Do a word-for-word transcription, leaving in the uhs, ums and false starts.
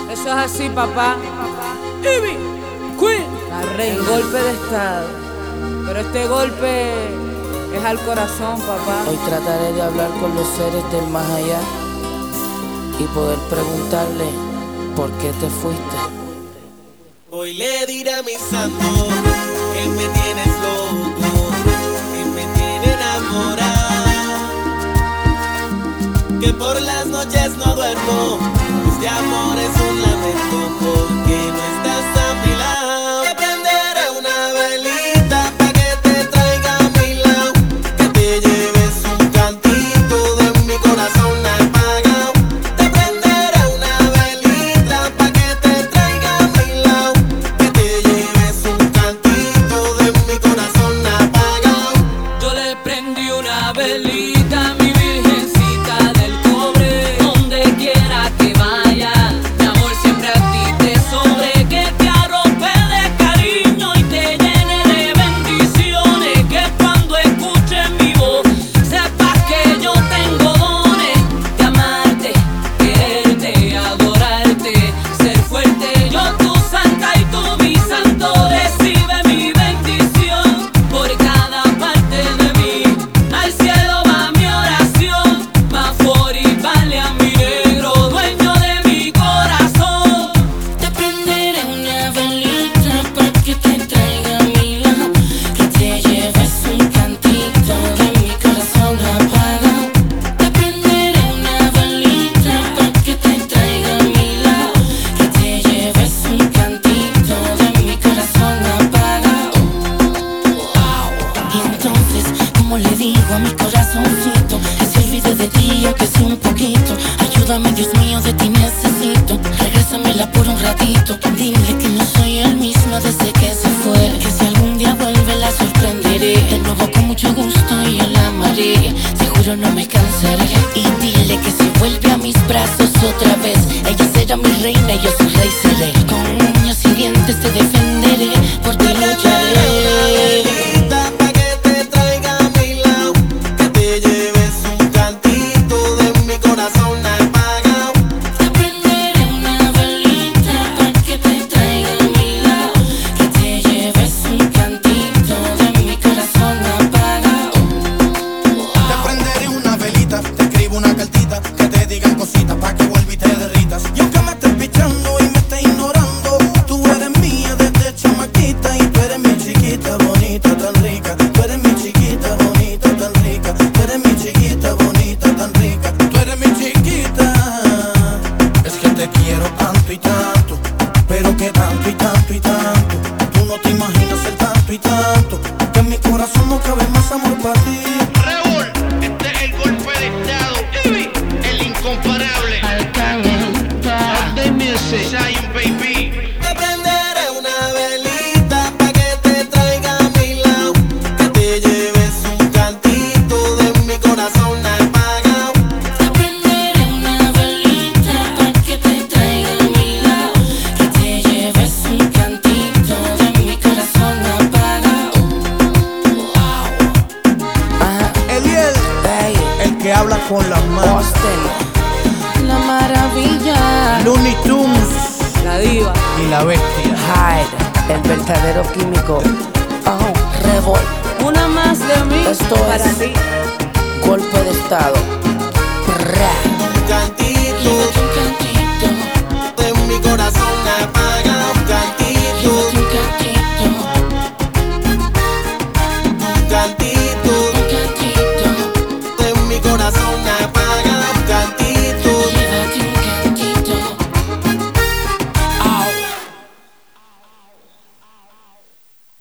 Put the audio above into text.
Eso es así, papá. Ivy, Queen, la rey, golpe de estado. Pero este golpe es al corazón, papá. Hoy trataré de hablar con los seres del más allá y poder preguntarle por qué te fuiste. Hoy le diré a mi santo que me tienes loco, que me tiene enamorado, que por las noches no duermo, este amor es un lamento porque no estás a mi lado. Te prenderé una velita pa' que te traiga a mi lado, que te lleves un cantito de mi corazón apagado. Te prenderé una velita pa' que te traiga a mi lado, que te lleves un cantito de mi corazón apagado. Yo le prendí una velita, mi virgencita del cobre, donde quiera que vaya, mi amor siempre a ti te sobre, que te arrope de cariño y te llene de bendiciones, que cuando escuches mi voz sepas que yo tengo dones de amarte, quererte, adorarte, ser fuerte, yo tu santa y tú mi santo. Recibe mi bendición por cada parte de mí, al cielo va mi oración, más por y vale a mi negro, dueño de mi corazón. Te prenderé una velita pa' que te traiga a mi lado, que te lleves un cantito de mi corazón apagado. Te prenderé una velita pa' que te traiga a mi lado, que te lleves un cantito de mi corazón apagado. Y entonces, como le digo a mi corazoncito, que se olvide de ti aunque sea un poquito. Ayúdame, Dios mío, de ti necesito. Regrésamela por un ratito. Dile que no soy el mismo desde que se fue, que si algún día vuelve la sorprenderé de nuevo con mucho gusto y yo la amaré. Seguro no me cansaré. Y dile que si vuelve a mis brazos otra vez, ella será mi reina y yo su rey seré. Con uñas y dientes te defenderé, por ti lucharé. Velita pa' que te traiga a mi lado, que te lleves un cantito de mi corazón apagado. Te prenderé una velita pa' que te traiga a mi lado, que te lleves un cantito de mi corazón apagado. Te prenderé una velita, te escribo una cartita, que te digan cositas pa' que vuelva y te derritas. Y aunque me estés pichando y me estés ignorando, tú eres mía desde chamaquita y tú eres mi chiquita bonita tan rica. Tú eres mi chiquita bonita tan rica. Tú eres mi chiquita bonita tan rica. Tú eres mi chiquita. Es que te quiero tanto y tanto, pero que tanto y tanto y tanto. Tú no te imaginas el tanto y tanto, que en mi corazón no cabe más amor para ti. Raúl, este es el golpe de estado. Ivy, el incomparable. All music. Zion, baby. Te prenderé una velita pa' que te traiga a mi lado, que te lleves un cantito de mi corazón apagado. Te prenderé una velita pa' que te traiga a mi lado, que te lleves un cantito de mi corazón apagado. Ajá, Eliel, ey, el que habla con las manos. Austin, la maravilla, Looney Tunes La diva. y la bestia. Hyde, el verdadero químico. Oh, Revol, Una más de mí Esto para es- ti. golpe de estado. Bra. Un cantito